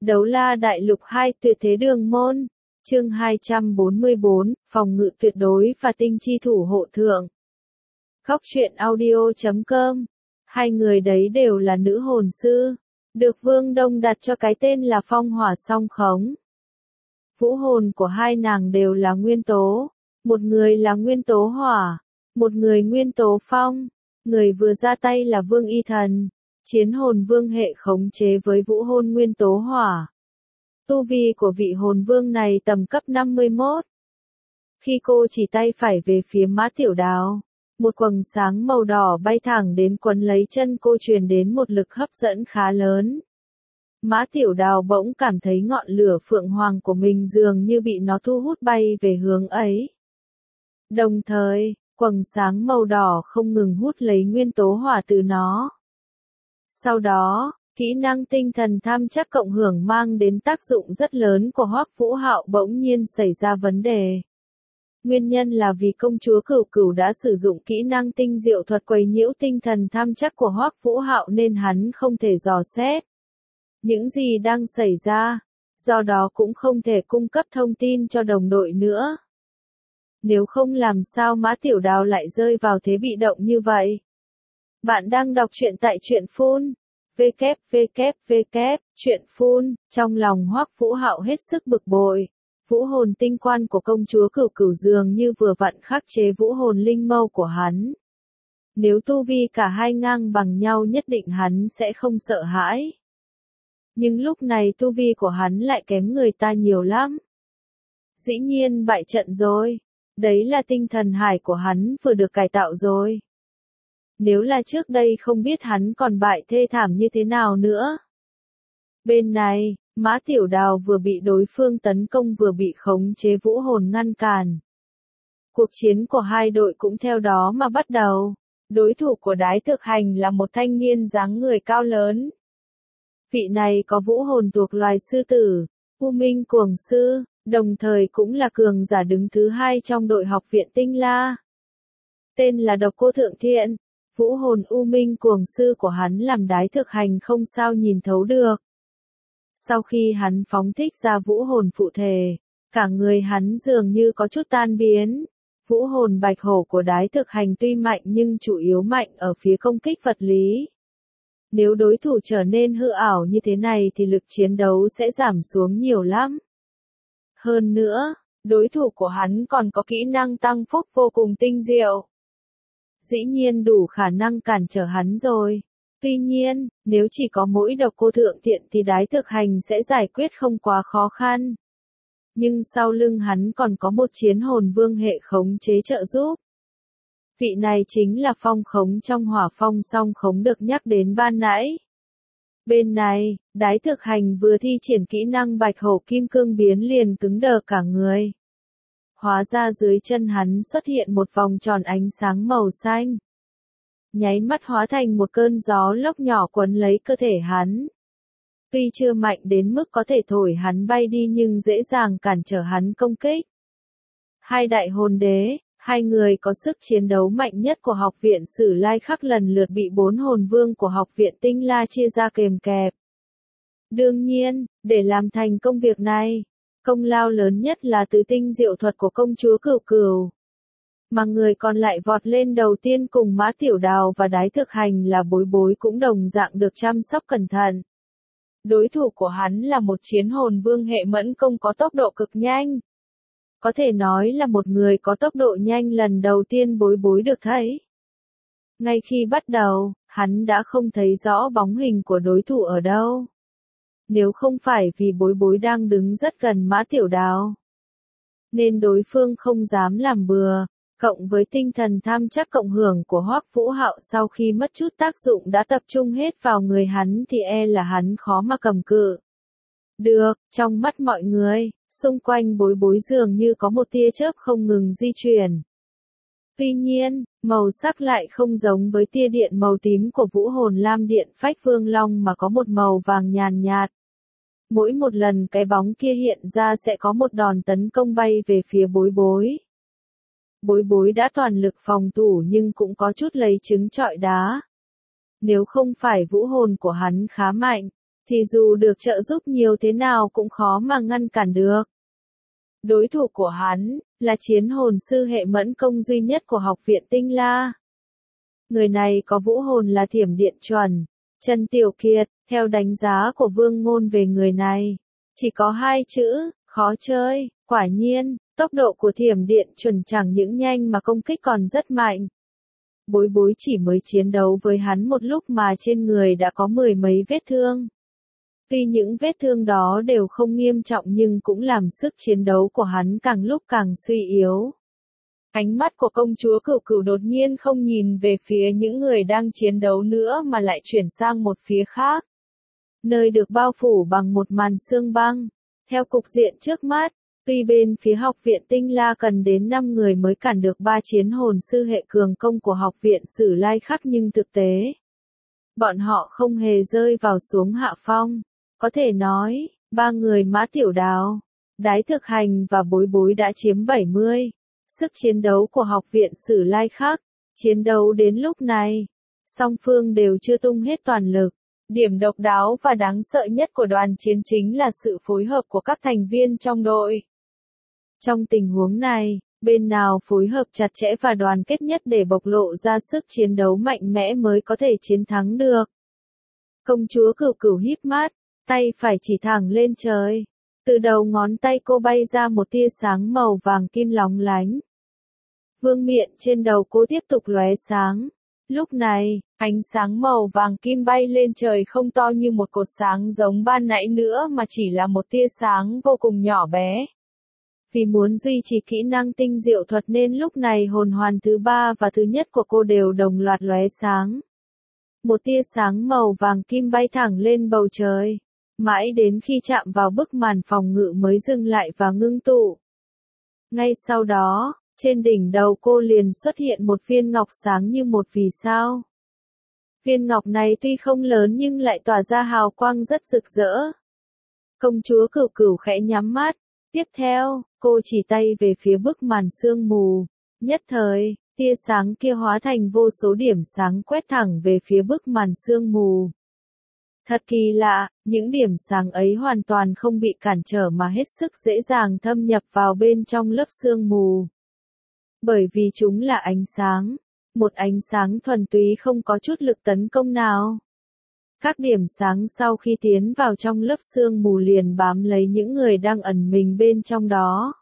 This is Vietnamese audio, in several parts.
Đấu la đại lục 2 tuyệt thế đường môn. Chương 244, phòng ngự tuyệt đối và tinh chi thủ hộ thượng. Góc truyện audio.com. Hai người đấy đều là nữ hồn sư, được Vương Đông đặt cho cái tên là Phong Hỏa Song Khống. Vũ hồn của hai nàng đều là nguyên tố, một người là nguyên tố hỏa, một người nguyên tố phong. Người vừa ra tay là Vương Y Thần, chiến hồn vương hệ khống chế với vũ hồn nguyên tố hỏa. Tu vi của vị hồn vương này tầm cấp 51. Khi cô chỉ tay phải về phía Mã Tiểu Đào, một quầng sáng màu đỏ bay thẳng đến quấn lấy chân cô, truyền đến một lực hấp dẫn khá lớn. Mã Tiểu Đào bỗng cảm thấy ngọn lửa phượng hoàng của mình dường như bị nó thu hút bay về hướng ấy. Đồng thời, quầng sáng màu đỏ không ngừng hút lấy nguyên tố hỏa từ nó. Sau đó, kỹ năng tinh thần tham chắc cộng hưởng mang đến tác dụng rất lớn của Hoắc Vũ Hạo bỗng nhiên xảy ra vấn đề. Nguyên nhân là vì công chúa Cửu Cửu đã sử dụng kỹ năng tinh diệu thuật quấy nhiễu tinh thần tham chắc của Hoắc Vũ Hạo nên hắn không thể dò xét những gì đang xảy ra, do đó cũng không thể cung cấp thông tin cho đồng đội nữa. Nếu không làm sao Mã Tiểu Đào lại rơi vào thế bị động như vậy. Bạn đang đọc truyện tại truyện Phun. Truyện Phun. Trong lòng Hoắc Vũ Hạo hết sức bực bội. Vũ hồn tinh quan của công chúa Cửu Cửu dường như vừa vặn khắc chế vũ hồn linh mâu của hắn. Nếu tu vi cả hai ngang bằng nhau nhất định hắn sẽ không sợ hãi. Nhưng lúc này tu vi của hắn lại kém người ta nhiều lắm. Dĩ nhiên bại trận rồi. Đấy là tinh thần hải của hắn vừa được cải tạo rồi. Nếu là trước đây không biết hắn còn bại thê thảm như thế nào nữa. Bên này, Mã Tiểu Đào vừa bị đối phương tấn công vừa bị khống chế vũ hồn ngăn cản. Cuộc chiến của hai đội cũng theo đó mà bắt đầu. Đối thủ của Đái Thực Hành là một thanh niên dáng người cao lớn. Vị này có vũ hồn thuộc loài sư tử, U Minh Cuồng Sư, đồng thời cũng là cường giả đứng thứ hai trong đội học viện Tinh La. Tên là Độc Cô Thượng Thiện. Vũ hồn U Minh Cuồng Sư của hắn làm Đái Thực Hành không sao nhìn thấu được. Sau khi hắn phóng thích ra vũ hồn phụ thể, cả người hắn dường như có chút tan biến. Vũ hồn Bạch Hổ của Đái Thực Hành tuy mạnh nhưng chủ yếu mạnh ở phía công kích vật lý. Nếu đối thủ trở nên hư ảo như thế này thì lực chiến đấu sẽ giảm xuống nhiều lắm. Hơn nữa, đối thủ của hắn còn có kỹ năng tăng phúc vô cùng tinh diệu. Dĩ nhiên đủ khả năng cản trở hắn rồi. Tuy nhiên, nếu chỉ có mỗi Độc Cô Thượng Thiện thì Đái Thực Hành sẽ giải quyết không quá khó khăn. Nhưng sau lưng hắn còn có một chiến hồn vương hệ khống chế trợ giúp. Vị này chính là phong khống trong hỏa phong song khống được nhắc đến ban nãy. Bên này, Đái Thực Hành vừa thi triển kỹ năng Bạch Hổ Kim Cương biến liền cứng đờ cả người. Hóa ra dưới chân hắn xuất hiện một vòng tròn ánh sáng màu xanh. Nháy mắt hóa thành một cơn gió lốc nhỏ quấn lấy cơ thể hắn. Tuy chưa mạnh đến mức có thể thổi hắn bay đi nhưng dễ dàng cản trở hắn công kích. Hai đại hồn đế, hai người có sức chiến đấu mạnh nhất của học viện Sử Lai Khắc lần lượt bị bốn hồn vương của học viện Tinh La chia ra kèm kẹp. Đương nhiên, để làm thành công việc này, công lao lớn nhất là từ tinh diệu thuật của công chúa Cửu Cửu. Mà người còn lại vọt lên đầu tiên cùng Mã Tiểu Đào và Đái Thực Hành là Bối Bối cũng đồng dạng được chăm sóc cẩn thận. Đối thủ của hắn là một chiến hồn vương hệ mẫn công có tốc độ cực nhanh. Có thể nói là một người có tốc độ nhanh lần đầu tiên Bối Bối được thấy. Ngay khi bắt đầu, hắn đã không thấy rõ bóng hình của đối thủ ở đâu. Nếu không phải vì Bối Bối đang đứng rất gần Mã Tiểu Đào, nên đối phương không dám làm bừa, cộng với tinh thần tham chắc cộng hưởng của Hoắc Vũ Hạo sau khi mất chút tác dụng đã tập trung hết vào người hắn thì e là hắn khó mà cầm cự được. Trong mắt mọi người, xung quanh Bối Bối dường như có một tia chớp không ngừng di chuyển. Tuy nhiên, màu sắc lại không giống với tia điện màu tím của vũ hồn lam điện phách vương long mà có một màu vàng nhàn nhạt. Mỗi một lần cái bóng kia hiện ra sẽ có một đòn tấn công bay về phía Bối Bối. Bối Bối đã toàn lực phòng thủ nhưng cũng có chút lấy trứng trọi đá. Nếu không phải vũ hồn của hắn khá mạnh, thì dù được trợ giúp nhiều thế nào cũng khó mà ngăn cản được. Đối thủ của hắn, là chiến hồn sư hệ mẫn công duy nhất của học viện Tinh La. Người này có vũ hồn là thiểm điện chuẩn. Trần Tiểu Kiệt, theo đánh giá của Vương Ngôn về người này, chỉ có 2 chữ, khó chơi. Quả nhiên, tốc độ của thiểm điện chuẩn chẳng những nhanh mà công kích còn rất mạnh. Bối bối chỉ mới chiến đấu với hắn một lúc mà trên người đã có 10 mấy vết thương. Tuy những vết thương đó đều không nghiêm trọng nhưng cũng làm sức chiến đấu của hắn càng lúc càng suy yếu. Ánh mắt của công chúa Cửu Cửu đột nhiên không nhìn về phía những người đang chiến đấu nữa mà lại chuyển sang một phía khác. Nơi được bao phủ bằng một màn sương băng. Theo cục diện trước mắt, tuy bên phía học viện Tinh La cần đến 5 người mới cản được 3 chiến hồn sư hệ cường công của học viện Sử Lai Khắc nhưng thực tế, bọn họ không hề rơi vào xuống hạ phong. Có thể nói, 3 người Mã Tiểu Đào, Đái Thực Hành và Bối Bối đã chiếm 70. Sức chiến đấu của học viện Sử Lai Khắc, chiến đấu đến lúc này, song phương đều chưa tung hết toàn lực. Điểm độc đáo và đáng sợ nhất của đoàn chiến chính là sự phối hợp của các thành viên trong đội. Trong tình huống này, bên nào phối hợp chặt chẽ và đoàn kết nhất để bộc lộ ra sức chiến đấu mạnh mẽ mới có thể chiến thắng được. Công chúa Cửu Cửu híp mắt, tay phải chỉ thẳng lên trời. Từ đầu ngón tay cô bay ra một tia sáng màu vàng kim lóng lánh. Vương miện trên đầu cô tiếp tục lóe sáng. Lúc này, ánh sáng màu vàng kim bay lên trời không to như một cột sáng giống ban nãy nữa mà chỉ là một tia sáng vô cùng nhỏ bé. Vì muốn duy trì kỹ năng tinh diệu thuật nên lúc này hồn hoàn thứ 3 và thứ nhất của cô đều đồng loạt lóe sáng. Một tia sáng màu vàng kim bay thẳng lên bầu trời, mãi đến khi chạm vào bức màn phòng ngự mới dừng lại và ngưng tụ. Ngay sau đó, trên đỉnh đầu cô liền xuất hiện một viên ngọc sáng như một vì sao. Viên ngọc này tuy không lớn nhưng lại tỏa ra hào quang rất rực rỡ. Công chúa Cửu Cửu khẽ nhắm mắt. Tiếp theo, cô chỉ tay về phía bức màn sương mù. Nhất thời, tia sáng kia hóa thành vô số điểm sáng quét thẳng về phía bức màn sương mù. Thật kỳ lạ, những điểm sáng ấy hoàn toàn không bị cản trở mà hết sức dễ dàng thâm nhập vào bên trong lớp sương mù. Bởi vì chúng là ánh sáng, một ánh sáng thuần túy không có chút lực tấn công nào. Các điểm sáng sau khi tiến vào trong lớp sương mù liền bám lấy những người đang ẩn mình bên trong đó.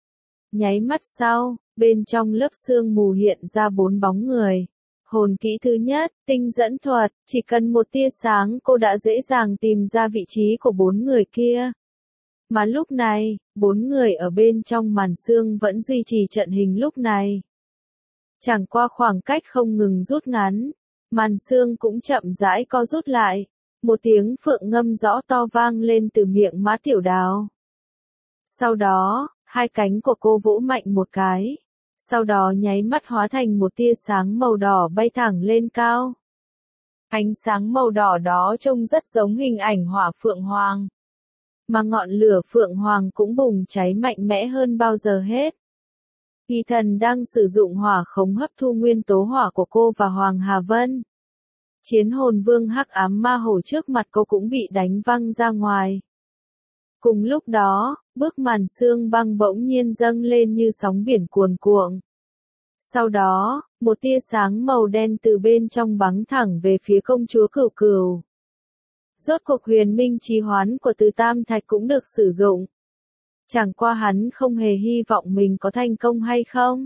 Nháy mắt sau, bên trong lớp sương mù hiện ra 4 bóng người. Hồn kỹ thứ nhất, tinh dẫn thuật, chỉ cần một tia sáng cô đã dễ dàng tìm ra vị trí của 4 người kia. Mà lúc này, 4 người ở bên trong màn sương vẫn duy trì trận hình lúc này. Chẳng qua khoảng cách không ngừng rút ngắn, màn sương cũng chậm rãi co rút lại. Một tiếng phượng ngâm rõ to vang lên từ miệng Mã Tiểu Đào. Sau đó, 2 cánh của cô vỗ mạnh một cái. Sau đó nháy mắt hóa thành một tia sáng màu đỏ bay thẳng lên cao. Ánh sáng màu đỏ đó trông rất giống hình ảnh hỏa phượng hoàng. Mà ngọn lửa phượng hoàng cũng bùng cháy mạnh mẽ hơn bao giờ hết. Kỳ Thần đang sử dụng hỏa khống hấp thu nguyên tố hỏa của cô và Hoàng Hà Vân. Chiến hồn vương hắc ám ma hổ trước mặt cô cũng bị đánh văng ra ngoài. Cùng lúc đó, bức màn sương băng bỗng nhiên dâng lên như sóng biển cuồn cuộn. Sau đó, một tia sáng màu đen từ bên trong bắn thẳng về phía công chúa Cửu Cửu. Rốt cuộc huyền minh trì hoán của Từ Tam Thạch cũng được sử dụng. Chẳng qua hắn không hề hy vọng mình có thành công hay không.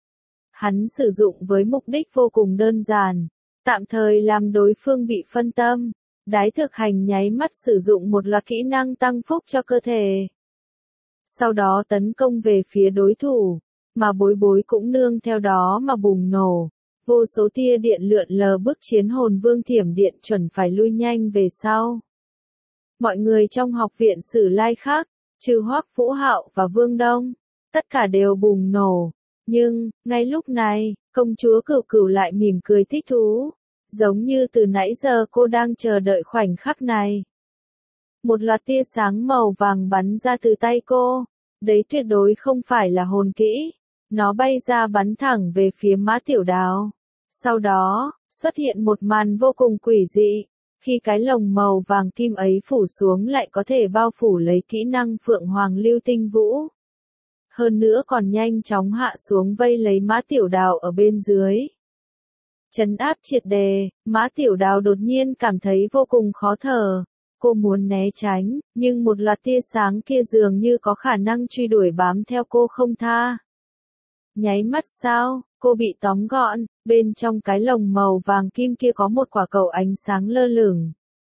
Hắn sử dụng với mục đích vô cùng đơn giản, tạm thời làm đối phương bị phân tâm. Đái Thực Hành nháy mắt sử dụng một loạt kỹ năng tăng phúc cho cơ thể. Sau đó tấn công về phía đối thủ, mà Bối Bối cũng nương theo đó mà bùng nổ. Vô số tia điện lượn lờ bức chiến hồn vương thiểm điện chuẩn phải lui nhanh về sau. Mọi người trong học viện Sử Lai Khắc, trừ Hoắc Vũ Hạo và Vương Đông, tất cả đều bùng nổ. Nhưng, ngay lúc này, công chúa Cửu Cửu lại mỉm cười thích thú. Giống như từ nãy giờ cô đang chờ đợi khoảnh khắc này. Một loạt tia sáng màu vàng bắn ra từ tay cô. Đấy tuyệt đối không phải là hồn kỹ. Nó bay ra bắn thẳng về phía Mã Tiểu Đào. Sau đó, xuất hiện một màn vô cùng quỷ dị. Khi cái lồng màu vàng kim ấy phủ xuống lại có thể bao phủ lấy kỹ năng Phượng Hoàng Lưu Tinh Vũ. Hơn nữa còn nhanh chóng hạ xuống vây lấy Mã Tiểu Đào ở bên dưới. Trấn áp triệt đề, Mã Tiểu Đào đột nhiên cảm thấy vô cùng khó thở. Cô muốn né tránh, nhưng một loạt tia sáng kia dường như có khả năng truy đuổi bám theo cô không tha. Nháy mắt sao, cô bị tóm gọn, bên trong cái lồng màu vàng kim kia có một quả cầu ánh sáng lơ lửng.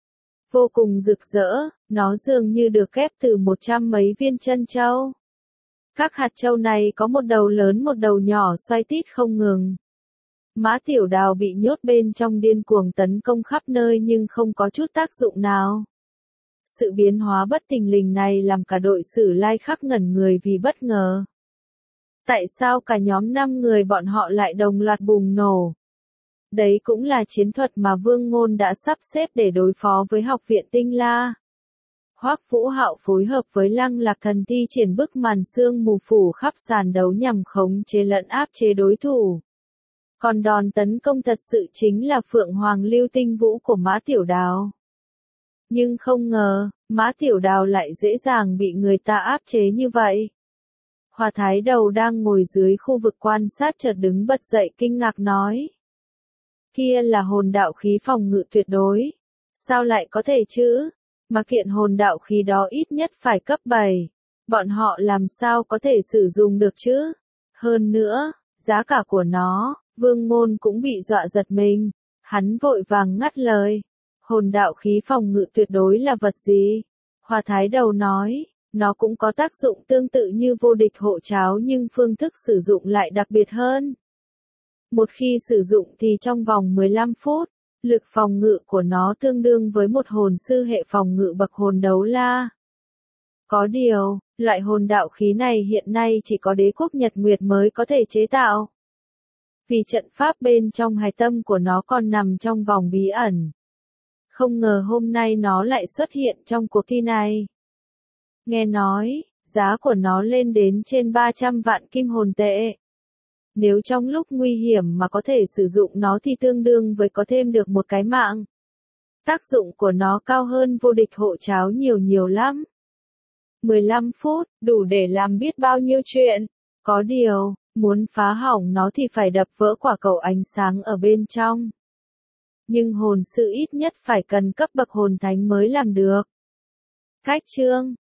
Vô cùng rực rỡ, nó dường như được ghép từ 100 mấy viên chân châu. Các hạt châu này có một đầu lớn một đầu nhỏ xoay tít không ngừng. Mã Tiểu Đào bị nhốt bên trong điên cuồng tấn công khắp nơi nhưng không có chút tác dụng nào. Sự biến hóa bất thình lình này làm cả đội Sử Lai Khắc ngẩn người vì bất ngờ. Tại sao cả nhóm 5 người bọn họ lại đồng loạt bùng nổ? Đấy cũng là chiến thuật mà Vương Ngôn đã sắp xếp để đối phó với Học viện Tinh La. Hoắc Vũ Hạo phối hợp với Lăng Lạc Thần thi triển bức màn sương mù phủ khắp sàn đấu nhằm khống chế lẫn áp chế đối thủ. Còn đòn tấn công thật sự chính là Phượng Hoàng Lưu Tinh Vũ của Mã Tiểu Đào. Nhưng không ngờ, Mã Tiểu Đào lại dễ dàng bị người ta áp chế như vậy. Hòa Thái Đầu đang ngồi dưới khu vực quan sát chợt đứng bật dậy kinh ngạc nói. Kia là hồn đạo khí phòng ngự tuyệt đối. Sao lại có thể chứ? Mà kiện hồn đạo khí đó ít nhất phải cấp 7. Bọn họ làm sao có thể sử dụng được chứ? Hơn nữa, giá cả của nó, Vương Ngôn cũng bị dọa giật mình. Hắn vội vàng ngắt lời. Hồn đạo khí phòng ngự tuyệt đối là vật gì? Hòa Thái Đầu nói, nó cũng có tác dụng tương tự như vô địch hộ cháo nhưng phương thức sử dụng lại đặc biệt hơn. Một khi sử dụng thì trong vòng 15 phút, lực phòng ngự của nó tương đương với một hồn sư hệ phòng ngự bậc hồn đấu la. Có điều, loại hồn đạo khí này hiện nay chỉ có đế quốc Nhật Nguyệt mới có thể chế tạo. Vì trận pháp bên trong hài tâm của nó còn nằm trong vòng bí ẩn. Không ngờ hôm nay nó lại xuất hiện trong cuộc thi này. Nghe nói, giá của nó lên đến trên 300 vạn kim hồn tệ. Nếu trong lúc nguy hiểm mà có thể sử dụng nó thì tương đương với có thêm được một cái mạng. Tác dụng của nó cao hơn vô địch hộ cháo nhiều lắm. 15 phút, đủ để làm biết bao nhiêu chuyện. Có điều, muốn phá hỏng nó thì phải đập vỡ quả cầu ánh sáng ở bên trong. Nhưng hồn sư ít nhất phải cần cấp bậc hồn thánh mới làm được. Cách chương